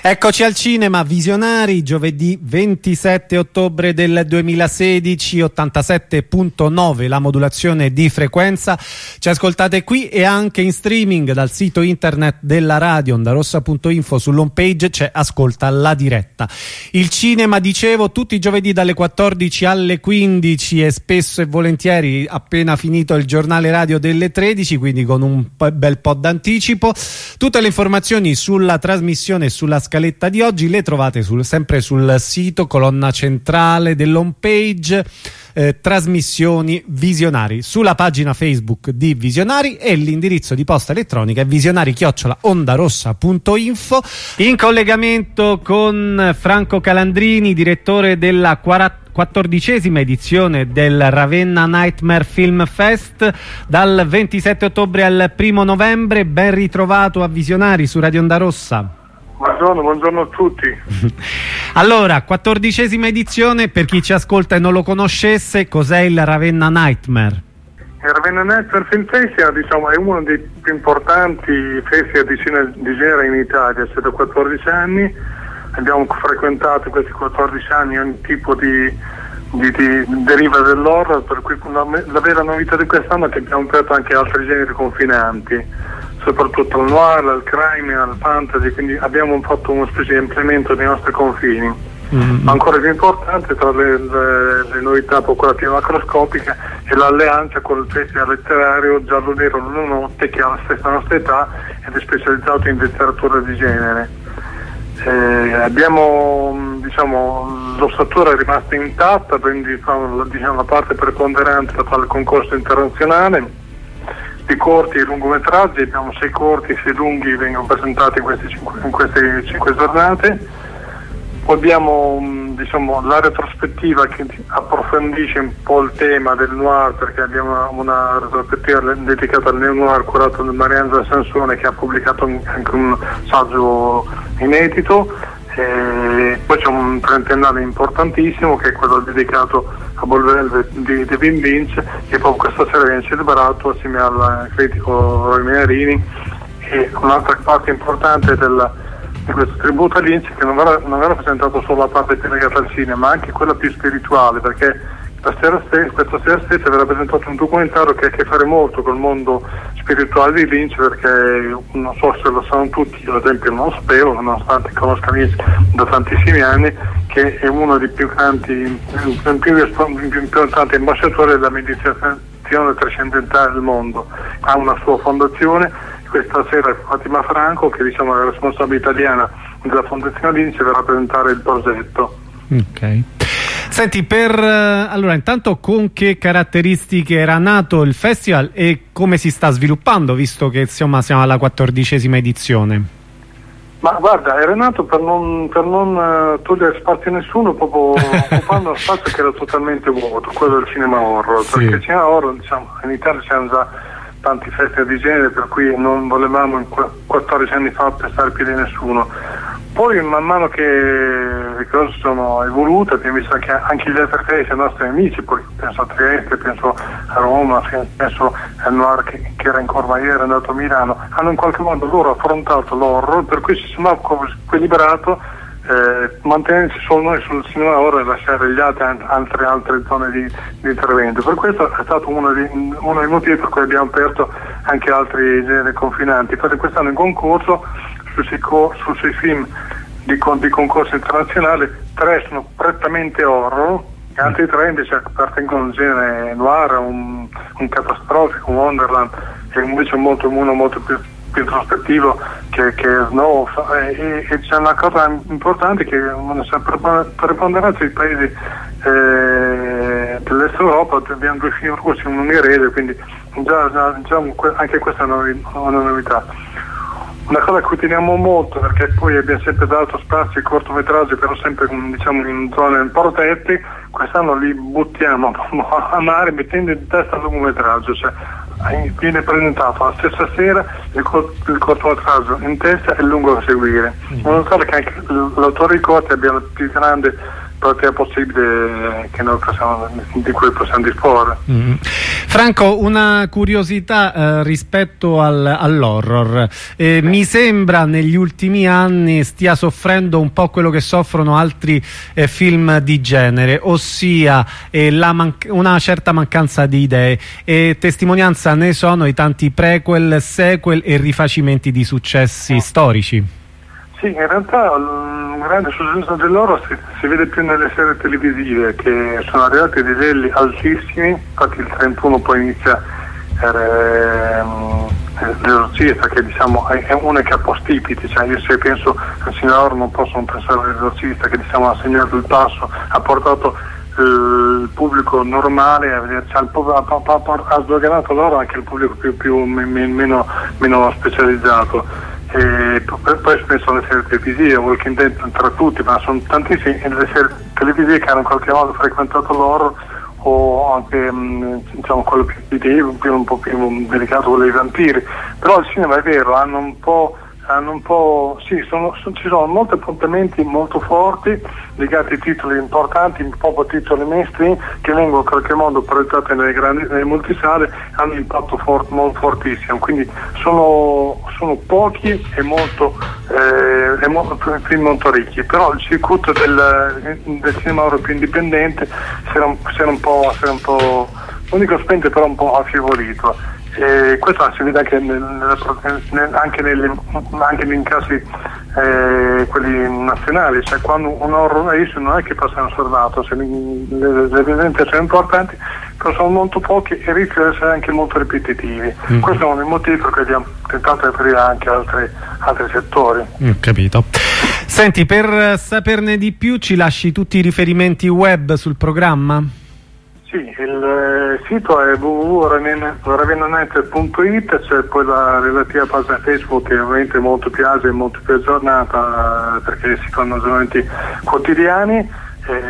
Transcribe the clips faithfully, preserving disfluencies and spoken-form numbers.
Eccoci al cinema, Visionari, giovedì ventisette ottobre del duemilasedici, ottantasette virgola nove la modulazione di frequenza. Ci ascoltate qui e anche in streaming dal sito internet della radio ondarossa punto info. Sull'home page c'è Ascolta la diretta. Il cinema, dicevo, tutti i giovedì dalle quattordici alle quindici e spesso e volentieri appena finito il giornale radio delle tredici, quindi con un bel po' d'anticipo. Tutte le informazioni sulla trasmissione e sulla scaletta di oggi le trovate sul, sempre sul sito, colonna centrale dell'home page, eh, trasmissioni Visionari, sulla pagina Facebook di Visionari, e l'indirizzo di posta elettronica è visionari chiocciola ondarossa punto info. In collegamento con Franco Calandrini, direttore della quattordicesima edizione del Ravenna Nightmare Film Fest, dal ventisette ottobre al primo novembre. Ben ritrovato a Visionari su Radio Onda Rossa. Buongiorno, buongiorno a tutti. Allora, quattordicesima edizione, per chi ci ascolta e non lo conoscesse, cos'è il Ravenna Nightmare? Il Ravenna Nightmare Film Festival, diciamo, è uno dei più importanti festival di cinema di genere in Italia, c'è da quattordici anni. Abbiamo frequentato in questi quattordici anni ogni tipo di, di, di deriva dell'horror, per cui la, la vera novità di quest'anno è che abbiamo aperto anche altri generi confinanti, soprattutto il noir, il crime, il fantasy, quindi abbiamo fatto uno specie di ampliamento dei nostri confini. Mm-hmm. Ancora più importante tra le, le, le novità popolative macroscopiche è l'alleanza con il festival letterario Giallo Nero Luna Notte, che ha la stessa nostra età ed è specializzato in letteratura di genere. Eh, abbiamo, diciamo, l'ossatura è rimasta intatta, quindi diciamo, la parte preponderante la fa il concorso internazionale di corti e lungometraggi. Abbiamo sei corti e sei lunghi, vengono presentati in queste cinque, in queste cinque giornate. Poi abbiamo, diciamo, la retrospettiva che approfondisce un po' il tema del noir, perché abbiamo una retrospettiva dedicata al neo-noir curata da Mariangela Sansone, che ha pubblicato anche un saggio inedito. E poi c'è un trentennale importantissimo che è quello dedicato a Ball Velvet di, di Wim Winch, che proprio questa sera viene celebrato assieme al critico Roy Menarini. E un'altra parte importante del di questo tributo a Lynch, che non verrà, non verrà presentato solo la parte più legata al cinema, ma anche quella più spirituale, perché la sera stessa, questa sera stessa verrà presentato un documentario che ha a che fare molto col mondo spirituale di Lynch, perché non so se lo sanno tutti, io ad esempio non lo spero, nonostante conosca Lynch da tantissimi anni, che è uno dei più grandi, più, più, più importanti ambasciatori della meditazione trascendentale del mondo. Ha una sua fondazione. Questa sera Fatima Franco, che diciamo è la responsabile italiana della Fondazione Lynch, verrà a presentare il progetto. Ok. Senti, per allora intanto con che caratteristiche era nato il festival e come si sta sviluppando, visto che insomma siamo alla quattordicesima edizione? Ma guarda, era nato per non, per non uh, togliere spazio a nessuno, proprio occupando uno spazio che era totalmente vuoto, quello del cinema horror, sì. Perché il cinema horror, diciamo, in Italia c'erano già tanti festival di genere, per cui non volevamo in quattordici anni fa pestare il piede nessuno. Poi man mano che le cose sono evolute, abbiamo visto che anche gli altri festival, i nostri amici, poi penso a Trieste, penso a Roma, penso al Noir che, che era in Cormaiera, è andato a Milano, hanno in qualche modo loro affrontato l'horror, per cui si sono equilibrato, eh, mantenersi solo noi sul cinema horror e lasciare gli altri altre, altre zone di, di intervento. Per questo è stato uno, di, uno dei motivi per cui abbiamo aperto anche altri generi confinanti. Infatti quest'anno in concorso su sei, su sei film di, di concorso internazionale, tre sono prettamente horror, e altri tre invece appartengono al genere noir, un, un catastrofico, un Wonderland, e invece molto, uno molto più più introspettivo che, che Snow, e, e c'è una cosa importante, che una preponderanza dei paesi eh, dell'est Europa. Abbiamo due film russi, un ungherese, quindi già, già diciamo, anche questa è una, una novità. Una cosa a cui teniamo molto, perché poi abbiamo sempre dato spazio ai cortometraggi, però sempre, diciamo, in zone protette, quest'anno li buttiamo a mare mettendo in testa il lungometraggio, cioè viene presentato la stessa sera il, il cortometraggio in testa e il lungo da seguire. In modo tale che anche l'autore di corti abbia la più grande platea possibile che noi possiamo, di cui possiamo disporre. Mm. Franco, una curiosità eh, rispetto al, all'horror. Eh, mi sembra negli ultimi anni stia soffrendo un po' quello che soffrono altri eh, film di genere, ossia eh, la una certa mancanza di idee, e testimonianza ne sono i tanti prequel, sequel e rifacimenti di successi storici. Sì, in realtà il grande successo dell'horror si, si vede più nelle serie televisive, che sono arrivati a livelli altissimi. Infatti il trentuno poi inizia ehm, l'esorcista, che diciamo è uno che ha postipiti, cioè io se penso al signor non posso non pensare all'esorcista, che diciamo ha segnato il passo, ha portato il pubblico normale a vederci, ha, ha sdoganato loro anche il pubblico più, più meno, meno specializzato. E poi penso alle serie televisive, Walking Dead tra tutti, ma sono tantissime le serie televisive che hanno in qualche modo frequentato l'horror, o anche diciamo quello più, più, più un po' più delicato, quello dei vampiri. Però il cinema è vero, hanno un po' hanno un po' sì, sono, sono, ci sono molti appuntamenti molto forti legati a titoli importanti, proprio titoli mainstream, che vengono in qualche modo proiettati nelle grandi, nelle multisale, hanno un impatto fort, molto fortissimo, quindi sono, sono pochi e molto, eh, e molto, film molto ricchi. Però il circuito del, del cinema europeo indipendente si era un, si era un po', si era un po', non dico spento, però un po' affievolito. E questo si vede anche, nel, nel, anche, nelle, anche nei casi eh, quelli nazionali, cioè quando un horror esce non è che passa inosservato, le, le, le presenze sono importanti, però sono molto pochi e rischiano di essere anche molto ripetitivi. Mm. Questo è uno dei motivi per cui abbiamo tentato di aprire anche altri, altri settori. Mm, capito. Senti, per saperne di più ci lasci tutti i riferimenti web sul programma? Sì, il eh, sito è w w w punto ravennanet punto it, c'è poi la relativa pagina Facebook, che ovviamente è molto più agile e molto più aggiornata, eh, perché si fanno aggiornamenti quotidiani.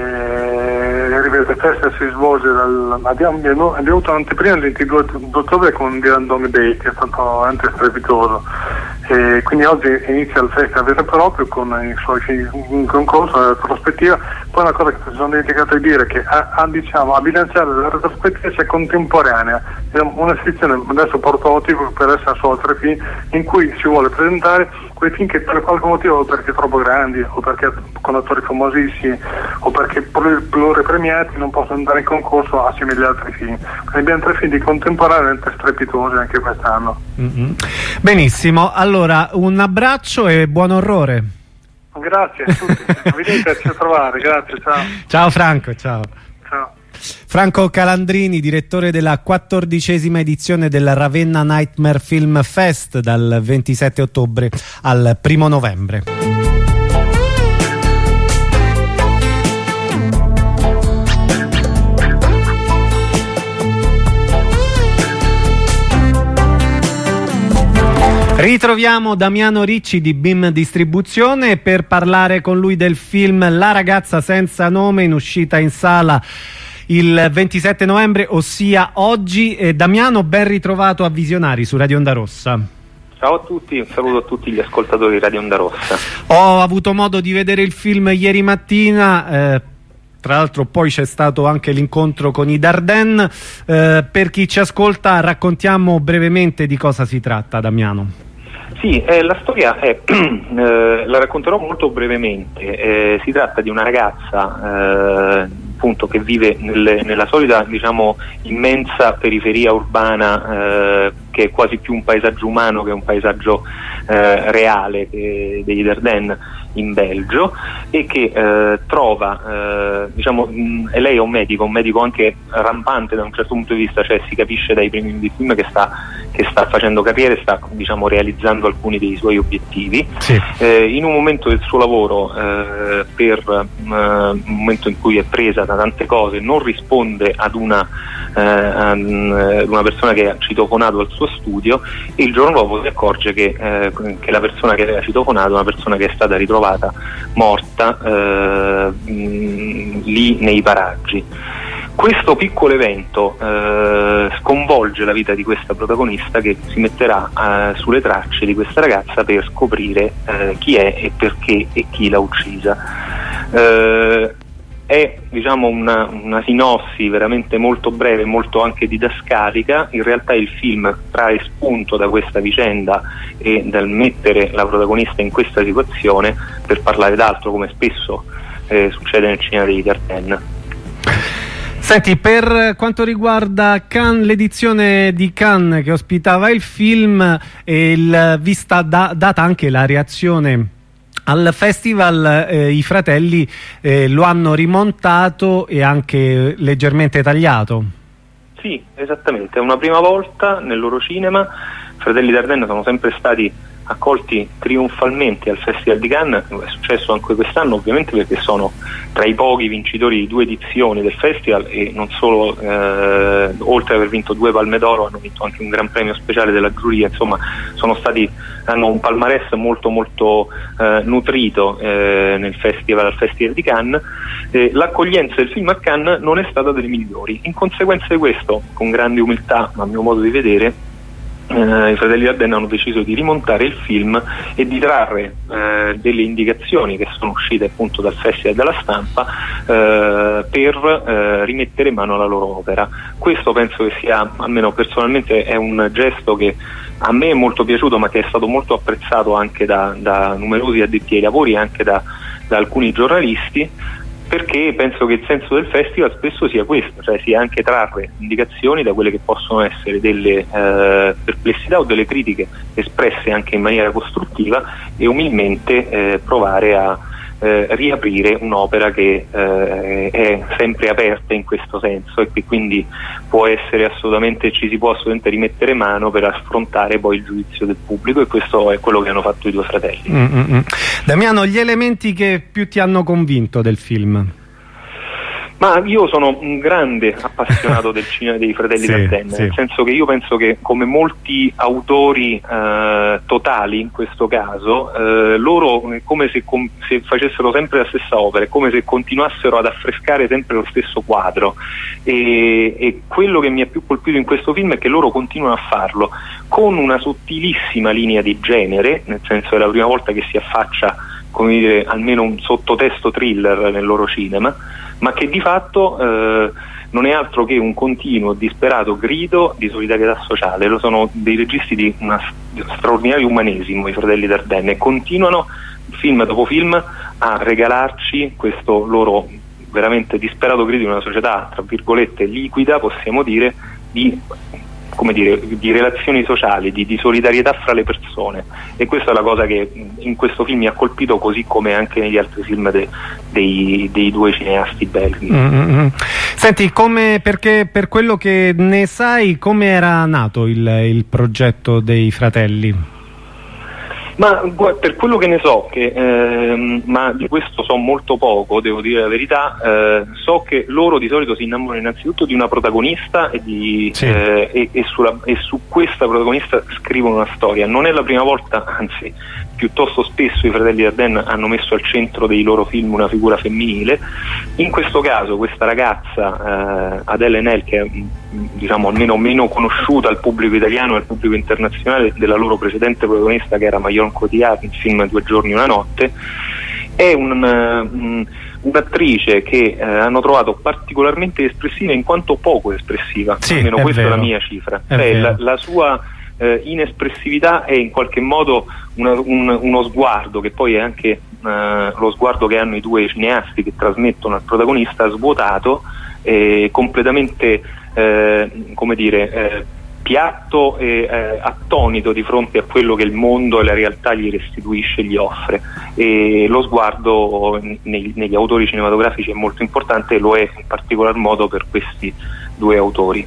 Eh, ripeto, il festival si svolge dal, abbiamo, abbiamo avuto un'anteprima il ventidue ottobre con Dirandone Day, che è stato veramente strepitoso, e quindi oggi inizia il festival vero e proprio con i suoi in concorso, la prospettiva. Poi una cosa che mi sono dimenticato di dire, che a, a, diciamo, a bilanciare la retrospettiva c'è contemporanea, una sezione adesso prototipo per essere su altri film, in cui si vuole presentare quei film che per qualche motivo, o perché troppo grandi, o perché con attori famosissimi, o perché pluripremiati, non possono andare in concorso assieme agli altri film. Quindi abbiamo tre film di contemporaneamente strepitosi anche quest'anno. Mm-hmm. Benissimo, allora un abbraccio e buon orrore. Grazie a tutti, veniteci a trovare, grazie, ciao. Ciao Franco, ciao. Ciao. Franco Calandrini, direttore della quattordicesima edizione del Ravenna Nightmare Film Fest, dal ventisette ottobre al primo novembre. Ritroviamo Damiano Ricci di B I M Distribuzione per parlare con lui del film La ragazza senza nome, in uscita in sala il ventisette novembre, ossia oggi. Eh, Damiano, ben ritrovato a Visionari su Radio Onda Rossa. Ciao a tutti, un saluto a tutti gli ascoltatori di Radio Onda Rossa. Ho avuto modo di vedere il film ieri mattina, eh, tra l'altro poi c'è stato anche l'incontro con i Dardenne. Eh, per chi ci ascolta, raccontiamo brevemente di cosa si tratta, Damiano. Sì, eh, la storia è, eh, la racconterò molto brevemente. Eh, si tratta di una ragazza eh, appunto che vive nelle, nella solita, diciamo, immensa periferia urbana, eh, che è quasi più un paesaggio umano che un paesaggio eh, reale, che, degli Dardenne in Belgio, e che eh, trova, eh, diciamo, mh, e lei è un medico, un medico anche rampante da un certo punto di vista, cioè si capisce dai primi di film che sta, che sta facendo carriera e sta, diciamo, realizzando alcuni dei suoi obiettivi. Sì. Eh, in un momento del suo lavoro, eh, per uh, un momento in cui è presa da tante cose, non risponde ad una, uh, ad una persona che ha citofonato al suo studio, e il giorno dopo si accorge che, uh, che la persona che aveva citofonato è una persona che è stata ritrovata morta uh, mh, lì nei paraggi. Questo piccolo evento eh, sconvolge la vita di questa protagonista, che si metterà eh, sulle tracce di questa ragazza per scoprire eh, chi è e perché e chi l'ha uccisa. Eh, è diciamo una, una sinossi veramente molto breve, molto anche didascalica. In realtà il film trae spunto da questa vicenda e dal mettere la protagonista in questa situazione per parlare d'altro, come spesso eh, succede nel cinema dei Dardenne. Senti, per quanto riguarda Cannes, l'edizione di Cannes che ospitava il film, il, vista da, data anche la reazione al festival, eh, i fratelli eh, lo hanno rimontato e anche leggermente tagliato. Sì, esattamente, è una prima volta nel loro cinema. I Fratelli Dardenne sono sempre stati accolti trionfalmente al Festival di Cannes, è successo anche quest'anno ovviamente perché sono tra i pochi vincitori di due edizioni del festival e non solo, eh, oltre ad aver vinto due Palme d'Oro hanno vinto anche un gran premio speciale della giuria, insomma sono stati, hanno un palmarès molto molto eh, nutrito eh, nel festival, al Festival di Cannes. Eh, l'accoglienza del film a Cannes non è stata delle migliori, in conseguenza di questo, con grande umiltà a mio modo di vedere, Uh, i Fratelli Dardenne hanno deciso di rimontare il film e di trarre uh, delle indicazioni che sono uscite appunto dal Festival della Stampa uh, per uh, rimettere mano alla loro opera. Questo penso che sia, almeno personalmente, è un gesto che a me è molto piaciuto, ma che è stato molto apprezzato anche da, da numerosi addetti ai lavori e anche da, da alcuni giornalisti, perché penso che il senso del festival spesso sia questo, cioè sia anche trarre indicazioni da quelle che possono essere delle eh, perplessità o delle critiche espresse anche in maniera costruttiva e umilmente eh, provare a eh, riaprire un'opera che eh, è sempre aperta in questo senso e che quindi può essere assolutamente, ci si può assolutamente rimettere mano per affrontare poi il giudizio del pubblico, e questo è quello che hanno fatto i due fratelli. Mm-hmm. Damiano, gli elementi che più ti hanno convinto del film? Ma io sono un grande appassionato del cinema dei Fratelli sì, Dardenne, sì. Nel senso che io penso che, come molti autori eh, totali in questo caso, eh, loro è come se, com se facessero sempre la stessa opera, è come se continuassero ad affrescare sempre lo stesso quadro, e, e quello che mi ha più colpito in questo film è che loro continuano a farlo con una sottilissima linea di genere, nel senso che è la prima volta che si affaccia, come dire, almeno un sottotesto thriller nel loro cinema, ma che di fatto eh, non è altro che un continuo, disperato grido di solidarietà sociale. Lo sono dei registi di un straordinario umanesimo, i Fratelli Dardenne, e continuano film dopo film a regalarci questo loro veramente disperato grido di una società, tra virgolette, liquida, possiamo dire, di, come dire, di relazioni sociali, di, di solidarietà fra le persone, e questa è la cosa che in questo film mi ha colpito, così come anche negli altri film de, dei, dei due cineasti belgi. Mm-hmm. Senti, come, perché per quello che ne sai, come era nato il, il progetto dei fratelli? Ma per quello che ne so, che, ehm, ma di questo so molto poco, devo dire la verità, eh, so che loro di solito si innamorano innanzitutto di una protagonista e, di, sì. eh, e, e, sulla, e su questa protagonista scrivono una storia. Non è la prima volta, anzi piuttosto spesso i Fratelli Dardenne hanno messo al centro dei loro film una figura femminile. In questo caso questa ragazza, eh, Adèle Haenel, che è, diciamo, almeno meno conosciuta al pubblico italiano e al pubblico internazionale della loro precedente protagonista, che era Marion Cotillard in film Due giorni e una notte, è un, un'attrice che eh, hanno trovato particolarmente espressiva, in quanto poco espressiva, sì, almeno è questa vero. È la mia cifra, cioè, la, la sua eh, inespressività è in qualche modo una, un, uno sguardo che poi è anche eh, lo sguardo che hanno i due cineasti che trasmettono al protagonista, svuotato, eh, completamente eh, come dire eh, piatto e eh, attonito di fronte a quello che il mondo e la realtà gli restituisce, gli offre, e lo sguardo nei, negli autori cinematografici è molto importante, e lo è in particolar modo per questi due autori.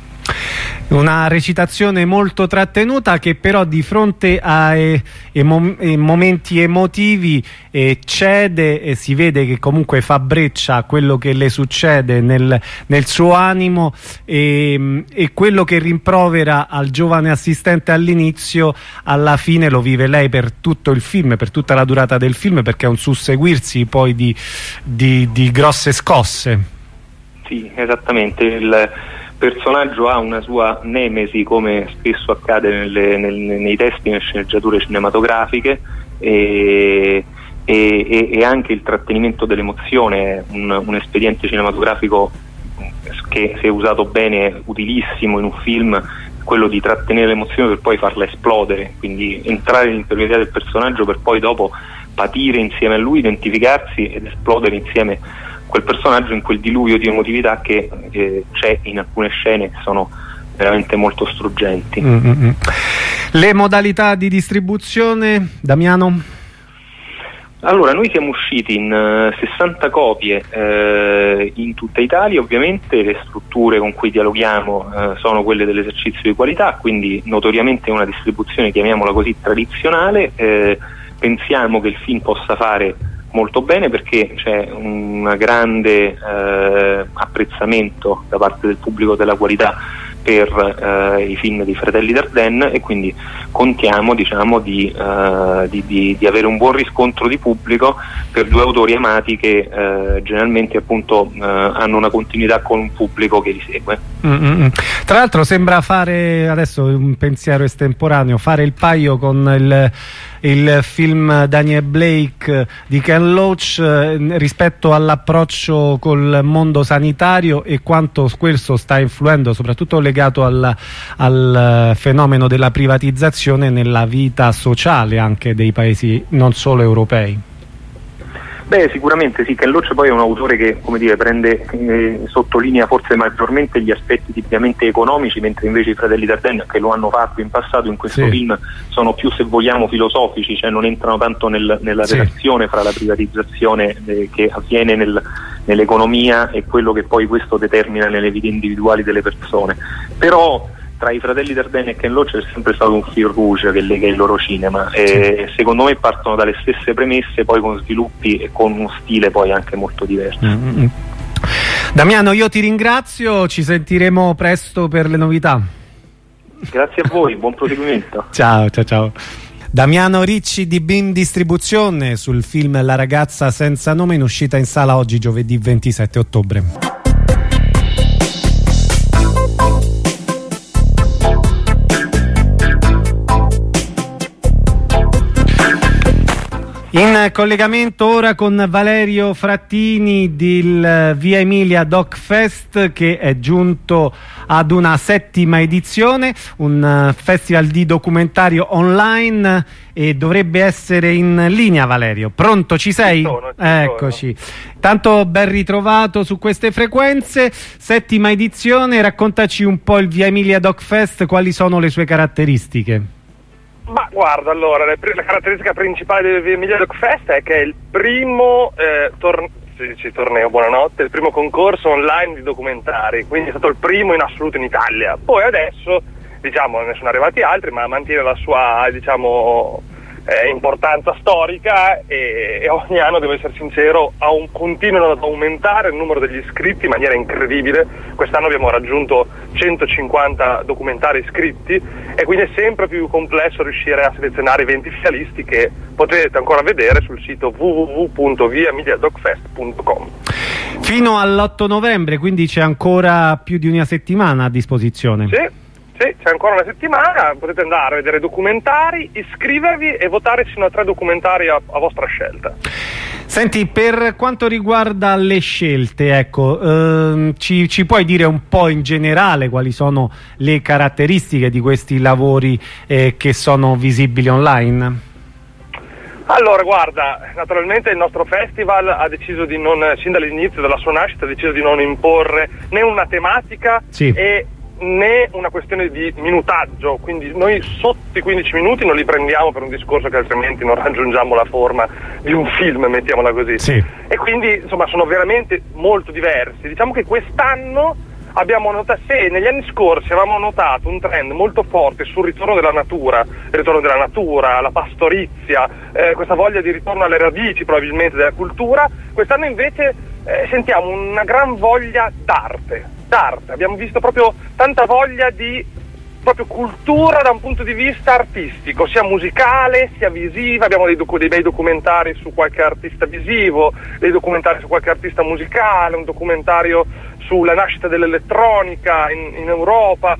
Una recitazione molto trattenuta, che però di fronte a eh, emo eh, momenti emotivi eh, cede, e si vede che comunque fa breccia a quello che le succede nel, nel suo animo, e, e quello che rimprovera al giovane assistente all'inizio, alla fine lo vive lei per tutto il film, per tutta la durata del film, perché è un susseguirsi poi di, di, di grosse scosse. Sì, esattamente. Il personaggio ha una sua nemesi, come spesso accade nelle, nel, nei testi e nelle sceneggiature cinematografiche, e e, e, e anche il trattenimento dell'emozione è un, un espediente cinematografico che, se usato bene, è utilissimo in un film, quello di trattenere l'emozione per poi farla esplodere, quindi entrare nell'interiorità del personaggio per poi dopo patire insieme a lui, identificarsi ed esplodere insieme quel personaggio in quel diluvio di emotività che eh, c'è in alcune scene che sono veramente molto struggenti. Mm-hmm. Le modalità di distribuzione, Damiano? Allora, noi siamo usciti in uh, sessanta copie uh, in tutta Italia. Ovviamente le strutture con cui dialoghiamo uh, sono quelle dell'esercizio di qualità, quindi notoriamente una distribuzione, chiamiamola così, tradizionale. Uh, pensiamo che il film possa fare molto bene perché c'è un grande uh, apprezzamento da parte del pubblico della qualità per eh, i film di Fratelli Dardenne, e quindi contiamo, diciamo, di, uh, di, di, di avere un buon riscontro di pubblico per due autori amati che uh, generalmente appunto uh, hanno una continuità con un pubblico che li segue. Mm-hmm. Tra l'altro sembra fare, adesso un pensiero estemporaneo, fare il paio con il il film Daniel Blake di Ken Loach eh, rispetto all'approccio col mondo sanitario e quanto questo sta influendo, soprattutto legato al, al fenomeno della privatizzazione, nella vita sociale anche dei paesi non solo europei. Beh, sicuramente sì. Ken Loach poi è un autore che, come dire, prende, eh, sottolinea forse maggiormente gli aspetti tipicamente economici, mentre invece i Fratelli Dardenne, che lo hanno fatto in passato in questo sì. film, sono più, se vogliamo, filosofici, cioè non entrano tanto nel, nella sì. relazione fra la privatizzazione eh, che avviene nel, nell'economia e quello che poi questo determina nelle vite individuali delle persone. Però tra i Fratelli Dardenne e Ken Loach c'è sempre stato un fil rouge che lega il loro cinema, e sì. secondo me partono dalle stesse premesse, poi con sviluppi e con uno stile poi anche molto diverso. Mm-hmm. Damiano, io ti ringrazio, ci sentiremo presto per le novità. Grazie a voi, buon proseguimento. Ciao, ciao, ciao. Damiano Ricci di Beam Distribuzione sul film La ragazza senza nome, in uscita in sala oggi, giovedì ventisette ottobre. In collegamento ora con Valerio Frattini del Via Emilia Doc Fest, che è giunto ad una settima edizione, un festival di documentario online, e dovrebbe essere in linea. Valerio, pronto, ci sei? Ci sono, ci Eccoci. sono. Tanto ben ritrovato su queste frequenze, settima edizione, raccontaci un po' il Via Emilia Doc Fest, quali sono le sue caratteristiche? Ma guarda, allora, la, la caratteristica principale del Via Emilia Doc Fest è che è il primo eh, tor- si dice torneo, buonanotte, il primo concorso online di documentari, quindi è stato il primo in assoluto in Italia. Poi adesso, diciamo, ne sono arrivati altri, ma mantiene la sua, diciamo, eh, importanza storica, e, e ogni anno, devo essere sincero, ha un, continuano ad aumentare il numero degli iscritti in maniera incredibile. Quest'anno abbiamo raggiunto centocinquanta documentari iscritti, e quindi è sempre più complesso riuscire a selezionare i venti finalisti, che potete ancora vedere sul sito w w w punto via emilia doc fest punto com. Fino all'otto novembre, quindi c'è ancora più di una settimana a disposizione. Sì. Sì, c'è ancora una settimana, potete andare a vedere documentari, iscrivervi e votare sino a tre documentari a, a vostra scelta. Senti, per quanto riguarda le scelte, ecco, ehm, ci, ci puoi dire un po' in generale quali sono le caratteristiche di questi lavori eh, che sono visibili online? Allora, guarda, naturalmente il nostro festival ha deciso di non, sin dall'inizio della sua nascita, ha deciso di non imporre né una tematica sì. e né una questione di minutaggio, quindi noi sotto i quindici minuti non li prendiamo per un discorso che altrimenti non raggiungiamo la forma di un film, mettiamola così. Sì. E quindi, insomma, sono veramente molto diversi. Diciamo che quest'anno abbiamo notato, se negli anni scorsi avevamo notato un trend molto forte sul ritorno della natura, il ritorno della natura, la pastorizia, eh, questa voglia di ritorno alle radici probabilmente della cultura, quest'anno invece eh, sentiamo una gran voglia d'arte. d'arte. Abbiamo visto proprio tanta voglia di proprio cultura da un punto di vista artistico, sia musicale sia visiva. Abbiamo dei, docu- dei bei documentari su qualche artista visivo, dei documentari su qualche artista musicale, un documentario sulla nascita dell'elettronica in, in Europa.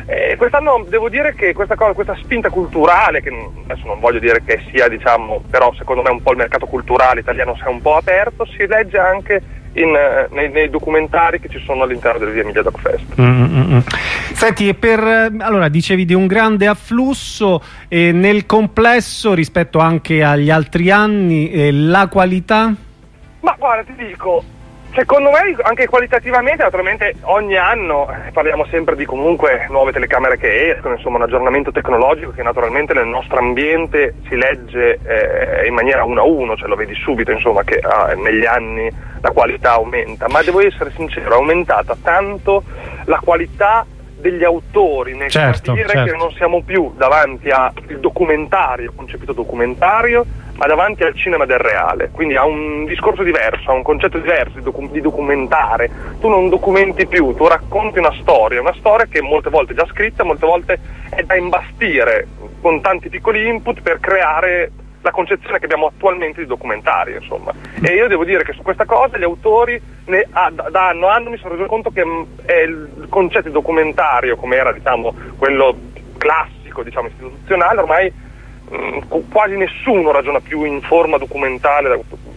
Eh, quest'anno devo dire che questa cosa, questa spinta culturale, che adesso non voglio dire che sia, diciamo, però secondo me un po' il mercato culturale italiano si è un po' aperto, si legge anche in, nei, nei documentari che ci sono all'interno del Via Emilia Doc Fest. Mm-hmm. Senti, per, allora dicevi di un grande afflusso e nel complesso rispetto anche agli altri anni, eh, la qualità? Ma guarda, ti dico, secondo me anche qualitativamente, naturalmente ogni anno parliamo sempre di comunque nuove telecamere che escono, insomma un aggiornamento tecnologico che naturalmente nel nostro ambiente si legge eh, in maniera uno a uno, cioè lo vedi subito insomma che ah, negli anni la qualità aumenta, ma devo essere sincero, è aumentata tanto la qualità degli autori, nel certo, dire certo. che non siamo più davanti al documentario, concepito documentario, ma davanti al cinema del reale, quindi ha un discorso diverso, ha un concetto diverso di, docu- di documentare. Tu non documenti più, tu racconti una storia, una storia che molte volte è già scritta, molte volte è da imbastire con tanti piccoli input per creare la concezione che abbiamo attualmente di documentario, insomma. E io devo dire che su questa cosa gli autori ne, ah, da, da anno a anno mi sono reso conto che mh, è il concetto di documentario, come era diciamo quello classico, diciamo istituzionale, ormai mh, quasi nessuno ragiona più in forma documentale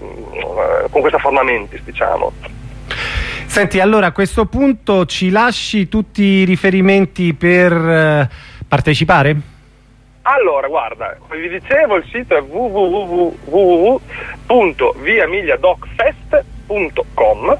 mh, con questa forma mentis, diciamo. Senti, allora a questo punto ci lasci tutti i riferimenti per eh, partecipare? Allora, guarda, come vi dicevo, il sito è w w w punto via emilia doc fest punto com.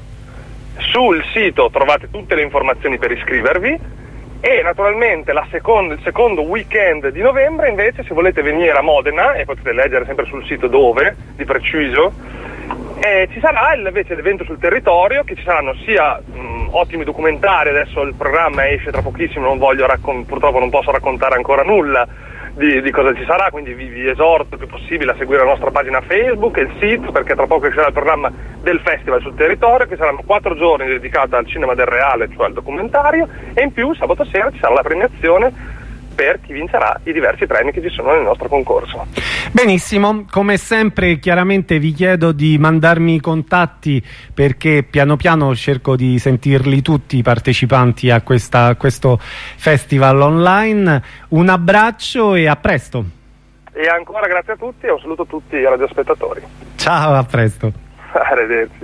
Sul sito trovate tutte le informazioni per iscrivervi e naturalmente la seconda, il secondo weekend di novembre invece, se volete venire a Modena, e potete leggere sempre sul sito dove, di preciso, eh, ci sarà invece l'evento sul territorio, che ci saranno sia mh, ottimi documentari. Adesso il programma esce tra pochissimo, non voglio raccon- purtroppo non posso raccontare ancora nulla Di, di cosa ci sarà, quindi vi, vi esorto il più possibile a seguire la nostra pagina Facebook e il sito, perché tra poco ci sarà il programma del festival sul territorio, che saranno quattro giorni dedicati al cinema del reale, cioè al documentario, e in più sabato sera ci sarà la premiazione per chi vincerà i diversi premi che ci sono nel nostro concorso. Benissimo, come sempre chiaramente vi chiedo di mandarmi i contatti, perché piano piano cerco di sentirli tutti i partecipanti a, questa, a questo festival online. Un abbraccio e a presto. E ancora grazie a tutti e un saluto a tutti i radiospettatori. Ciao, a presto. Arrivederci.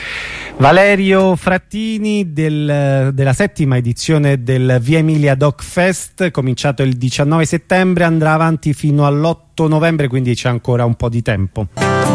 Valerio Frattini del, della settima edizione del Via Emilia Doc Fest, cominciato il diciannove settembre, andrà avanti fino all'otto novembre, quindi c'è ancora un po' di tempo.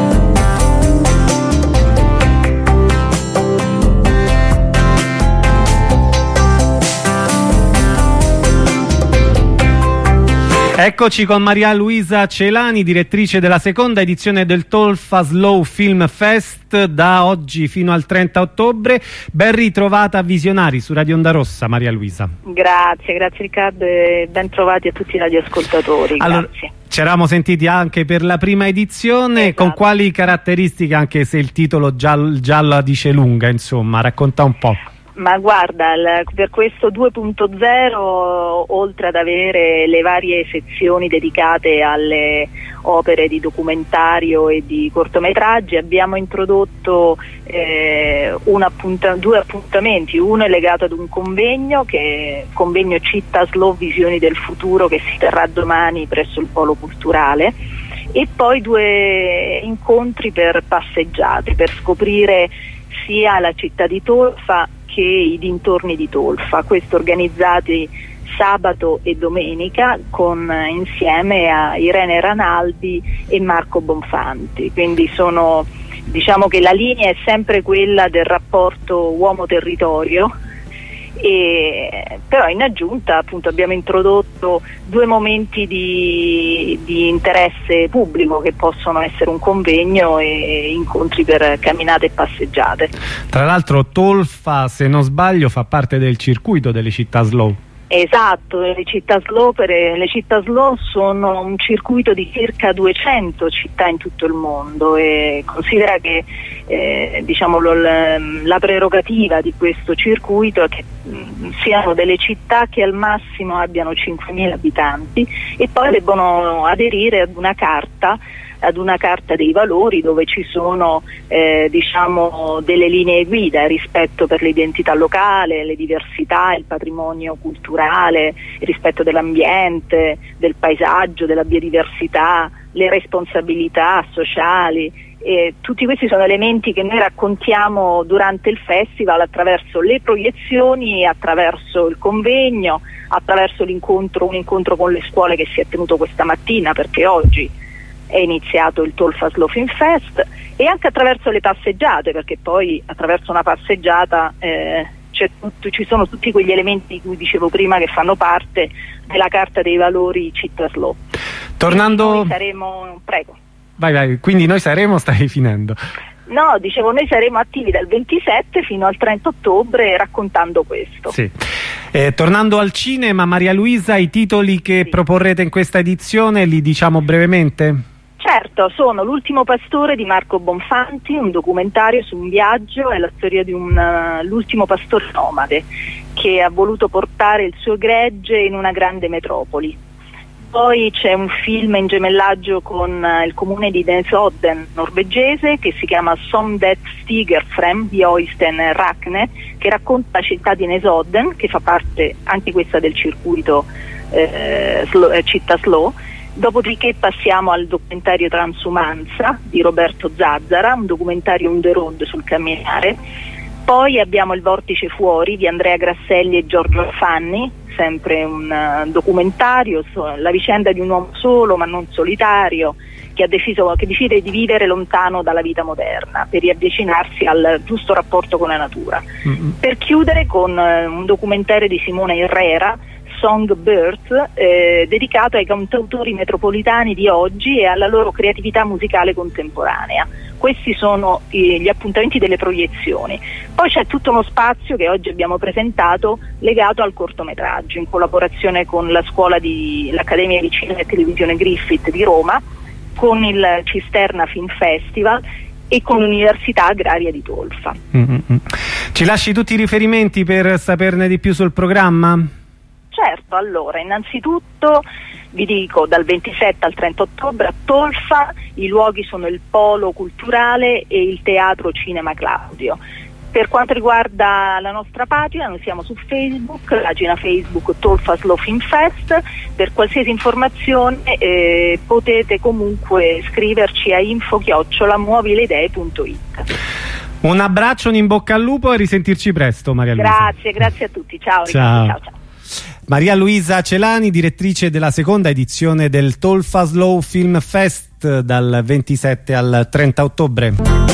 Eccoci con Maria Luisa Celani, direttrice della seconda edizione del Tolfa Slow Film Fest, da oggi fino al trenta ottobre. Ben ritrovata a Visionari su Radio Onda Rossa, Maria Luisa. Grazie, grazie Riccardo e ben trovati a tutti i radioascoltatori. Allora, grazie. Ci eravamo sentiti anche per la prima edizione, esatto. Con quali caratteristiche, anche se il titolo giallo, gialla dice lunga, insomma, racconta un po'. Ma guarda, il, per questo due punto zero, oltre ad avere le varie sezioni dedicate alle opere di documentario e di cortometraggi, abbiamo introdotto eh, un appunta- due appuntamenti. Uno è legato ad un convegno, che è il convegno Città Slow Visioni del Futuro, che si terrà domani presso il Polo Culturale, e poi due incontri per passeggiate, per scoprire sia la città di Tolfa che i dintorni di Tolfa, questo organizzati sabato e domenica con insieme a Irene Ranaldi e Marco Bonfanti. Quindi sono, diciamo che la linea è sempre quella del rapporto uomo-territorio, e però in aggiunta appunto abbiamo introdotto due momenti di, di interesse pubblico, che possono essere un convegno e incontri per camminate e passeggiate. Tra l'altro Tolfa, se non sbaglio, fa parte del circuito delle città slow. Esatto, le città slow, per, le città slow sono un circuito di circa duecento città in tutto il mondo, e considera che eh, diciamo lo, la prerogativa di questo circuito è che mh, siano delle città che al massimo abbiano cinquemila abitanti, e poi debbono aderire ad una carta ad una carta dei valori dove ci sono eh, diciamo delle linee guida, il rispetto per l'identità locale, le diversità, il patrimonio culturale, il rispetto dell'ambiente, del paesaggio, della biodiversità, le responsabilità sociali. E tutti questi sono elementi che noi raccontiamo durante il festival attraverso le proiezioni, attraverso il convegno, attraverso l'incontro, un incontro con le scuole che si è tenuto questa mattina, perché oggi è iniziato il Tolfa Slow Film Fest, e anche attraverso le passeggiate, perché poi attraverso una passeggiata eh, c'è tutto, ci sono tutti quegli elementi di cui dicevo prima che fanno parte della carta dei valori Città Slow. Tornando... Noi saremo... Prego. Vai, vai, quindi noi saremo, stai finendo. No, dicevo, noi saremo attivi dal ventisette fino al trenta ottobre raccontando questo. Sì. Eh, tornando al cinema, Maria Luisa, i titoli che sì. proporrete in questa edizione li diciamo brevemente? Certo, sono L'ultimo pastore di Marco Bonfanti, un documentario su un viaggio, è la storia di un uh, l'ultimo pastore nomade che ha voluto portare il suo gregge in una grande metropoli. Poi c'è un film in gemellaggio con uh, il comune di Nesodden norvegese che si chiama Som det stiger frem di Oystein Rakne, che racconta la città di Nesodden, che fa parte anche questa del circuito eh, slow, eh, Città Slow. Dopodiché passiamo al documentario Transumanza di Roberto Zazzara, un documentario on the road sul camminare. Poi abbiamo Il vortice fuori di Andrea Grasselli e Giorgio Fanni, sempre un uh, documentario, so, la vicenda di un uomo solo ma non solitario che ha deciso, che decide di vivere lontano dalla vita moderna per riavvicinarsi al giusto rapporto con la natura. Mm-hmm. Per chiudere con uh, un documentario di Simone Herrera, Songbirds, eh, dedicato ai cantautori metropolitani di oggi e alla loro creatività musicale contemporanea. Questi sono eh, gli appuntamenti delle proiezioni. Poi c'è tutto uno spazio che oggi abbiamo presentato legato al cortometraggio, in collaborazione con la scuola di l'Accademia di Cinema e Televisione Griffith di Roma, con il Cisterna Film Festival e con l'Università Agraria di Tolfa. Mm-hmm. Ci lasci tutti i riferimenti per saperne di più sul programma? Certo, allora innanzitutto vi dico dal ventisette al trenta ottobre a Tolfa i luoghi sono il Polo Culturale e il Teatro Cinema Claudio. Per quanto riguarda la nostra pagina, noi siamo su Facebook, pagina Facebook Tolfa Slow Film Fest. Per qualsiasi informazione eh, potete comunque scriverci a info chiocciola muovileidee punto it. Un abbraccio, un in bocca al lupo e risentirci presto, Maria Luisa. Grazie, grazie a tutti. Ciao. Ciao. Ciao, ciao. Maria Luisa Celani, direttrice della seconda edizione del Tolfa Slow Film Fest dal ventisette al trenta ottobre.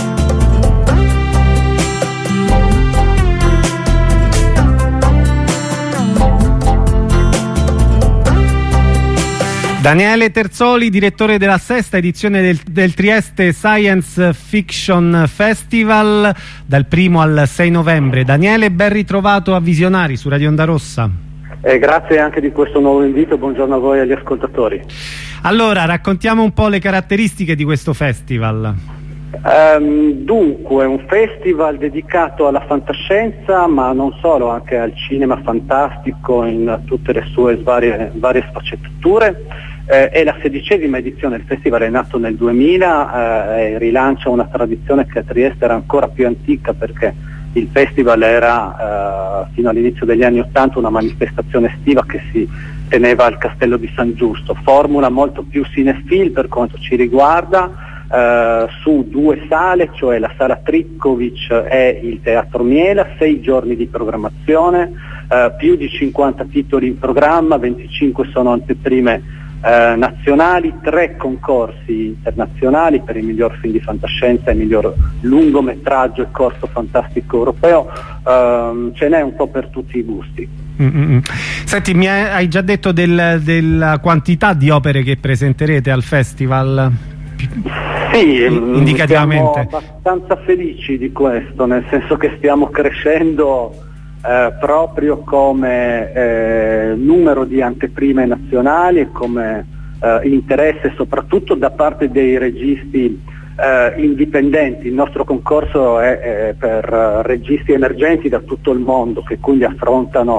Daniele Terzoli, direttore della sesta edizione del, del Trieste Science Fiction Festival dal primo al sei novembre. Daniele, ben ritrovato a Visionari su Radio Onda Rossa. Eh, grazie anche di questo nuovo invito, buongiorno a voi e agli ascoltatori. Allora, raccontiamo un po' le caratteristiche di questo festival. Um, dunque, un festival dedicato alla fantascienza, ma non solo, anche al cinema fantastico in tutte le sue varie, varie sfaccettature. Eh, è la sedicesima edizione, il festival è nato nel duemila eh, e rilancia una tradizione che a Trieste era ancora più antica, perché il festival era eh, fino all'inizio degli anni Ottanta una manifestazione estiva che si teneva al Castello di San Giusto, formula molto più cinefil per quanto ci riguarda, eh, su due sale, cioè la sala Tripkovic e il Teatro Miela, sei giorni di programmazione, eh, più di cinquanta titoli in programma, venticinque sono anteprime Eh, nazionali, tre concorsi internazionali per il miglior film di fantascienza e il miglior lungometraggio e corto fantastico europeo, eh, ce n'è un po' per tutti i gusti. Mm-hmm. Senti, mi hai già detto del, della quantità di opere che presenterete al festival? Sì, indicativamente. Siamo abbastanza felici di questo, nel senso che stiamo crescendo Eh, proprio come eh, numero di anteprime nazionali e come eh, interesse soprattutto da parte dei registi eh, indipendenti. Il nostro concorso è, è per uh, registi emergenti da tutto il mondo che quindi affrontano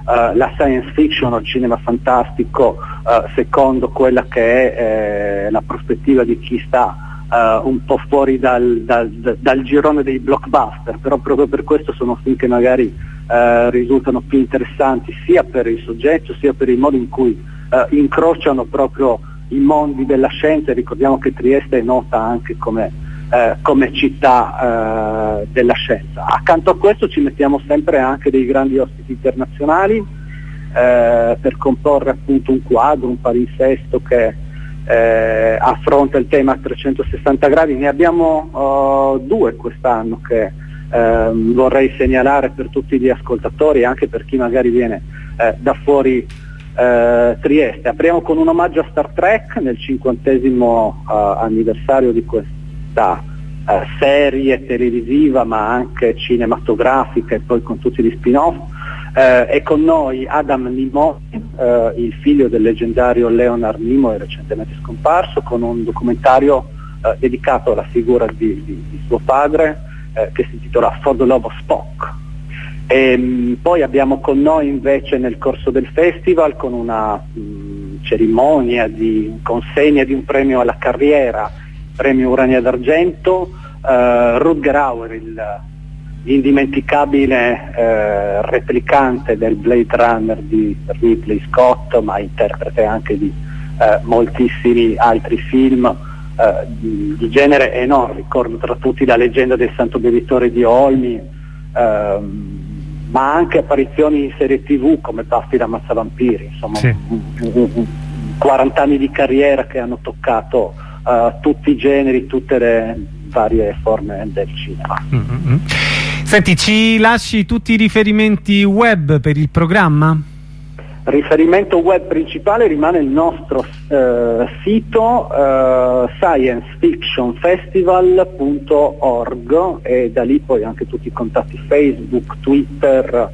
uh, la science fiction o il cinema fantastico uh, secondo quella che è eh, la prospettiva di chi sta Uh, un po' fuori dal, dal, dal girone dei blockbuster, però proprio per questo sono film che magari uh, risultano più interessanti sia per il soggetto sia per il modo in cui uh, incrociano proprio i mondi della scienza. Ricordiamo che Trieste è nota anche come, uh, come città uh, della scienza. Accanto a questo ci mettiamo sempre anche dei grandi ospiti internazionali uh, per comporre appunto un quadro, un palinsesto che Eh, affronta il tema a trecentosessanta gradi. Ne abbiamo uh, due quest'anno che eh, vorrei segnalare per tutti gli ascoltatori e anche per chi magari viene eh, da fuori eh, Trieste. Apriamo con un omaggio a Star Trek nel cinquantesimo uh, anniversario di questa uh, serie televisiva ma anche cinematografica e poi con tutti gli spin-off. Eh, è con noi Adam Nimoy, eh, il figlio del leggendario Leonard Nimoy, recentemente scomparso, con un documentario eh, dedicato alla figura di, di, di suo padre eh, che si intitola For the Love of Spock. E, mh, poi abbiamo con noi invece nel corso del festival, con una mh, cerimonia di consegna di un premio alla carriera, premio Urania d'Argento, eh, Rutger Hauer, il indimenticabile eh, replicante del Blade Runner di Ridley Scott, ma interprete anche di eh, moltissimi altri film eh, di, di genere, e non ricordo tra tutti La leggenda del santo bevitore di Olmi, ehm, ma anche apparizioni in serie tv come Buffy l'Ammazza-Vampiri, insomma sì. quaranta anni di carriera che hanno toccato uh, tutti i generi, tutte le varie forme del cinema. Mm-hmm. Senti, ci lasci tutti i riferimenti web per il programma? Riferimento web principale rimane il nostro eh, sito eh, science fiction festival punto org, e da lì poi anche tutti i contatti Facebook, Twitter,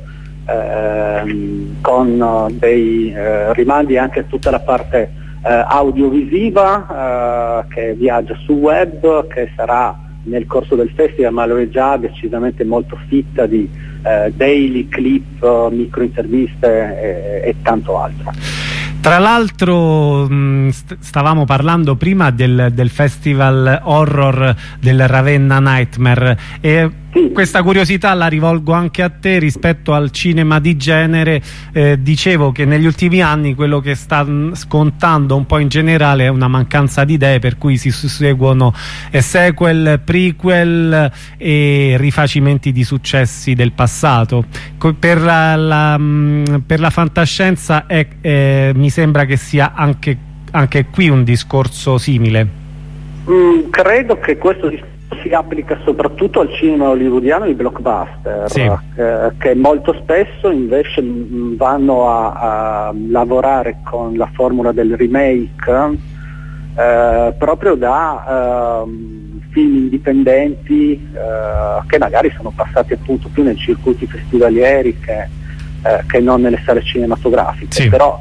eh, con dei eh, rimandi anche a tutta la parte eh, audiovisiva eh, che viaggia sul web, che sarà nel corso del festival, ma lo è già, decisamente molto fitta di eh, daily, clip, micro interviste e, e tanto altro. Tra l'altro mh, st- stavamo parlando prima del, del festival horror del Ravenna Nightmare, e sì. Questa curiosità la rivolgo anche a te rispetto al cinema di genere. Eh, dicevo che negli ultimi anni quello che sta scontando un po' in generale è una mancanza di idee, per cui si susseguono eh, sequel, prequel e rifacimenti di successi del passato. Co- per, la, la, mh, per la fantascienza è, eh, mi sembra che sia anche, anche qui un discorso simile. Mm, credo che questo discorso si applica soprattutto al cinema hollywoodiano, i blockbuster, sì. eh, che molto spesso invece mh, vanno a, a lavorare con la formula del remake eh, proprio da eh, film indipendenti eh, che magari sono passati appunto più nei circuiti festivalieri che, eh, che non nelle sale cinematografiche. Sì. Però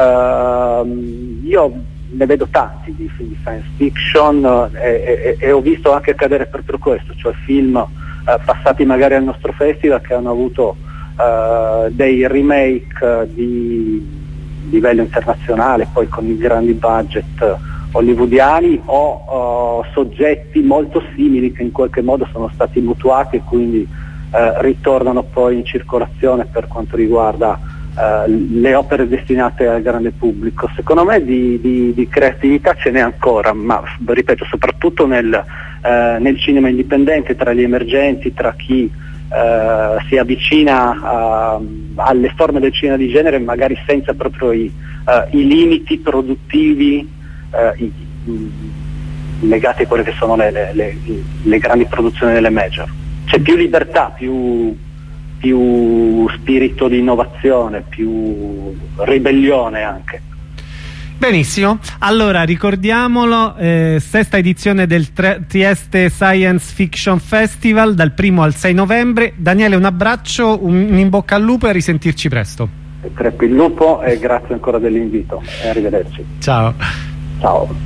ehm, io ne vedo tanti di film di science fiction eh, e, e, e ho visto anche accadere proprio questo, cioè film eh, passati magari al nostro festival che hanno avuto eh, dei remake di livello internazionale, poi con i grandi budget hollywoodiani, o uh, soggetti molto simili che in qualche modo sono stati mutuati e quindi uh, ritornano poi in circolazione per quanto riguarda Uh, le opere destinate al grande pubblico. Secondo me di, di, di creatività ce n'è ancora, ma ripeto, soprattutto nel, uh, nel cinema indipendente, tra gli emergenti, tra chi uh, si avvicina uh, alle forme del cinema di genere, magari senza proprio i, uh, i limiti produttivi uh, i, i, legati a quelle che sono le, le, le, le grandi produzioni delle major. C'è più libertà, più più spirito di innovazione, più ribellione anche. Benissimo, allora ricordiamolo, eh, sesta edizione del Trieste Science Fiction Festival dal primo al sei novembre. Daniele, un abbraccio, un in bocca al lupo e a risentirci presto. Crepi il lupo e grazie ancora dell'invito e arrivederci. Ciao. Ciao.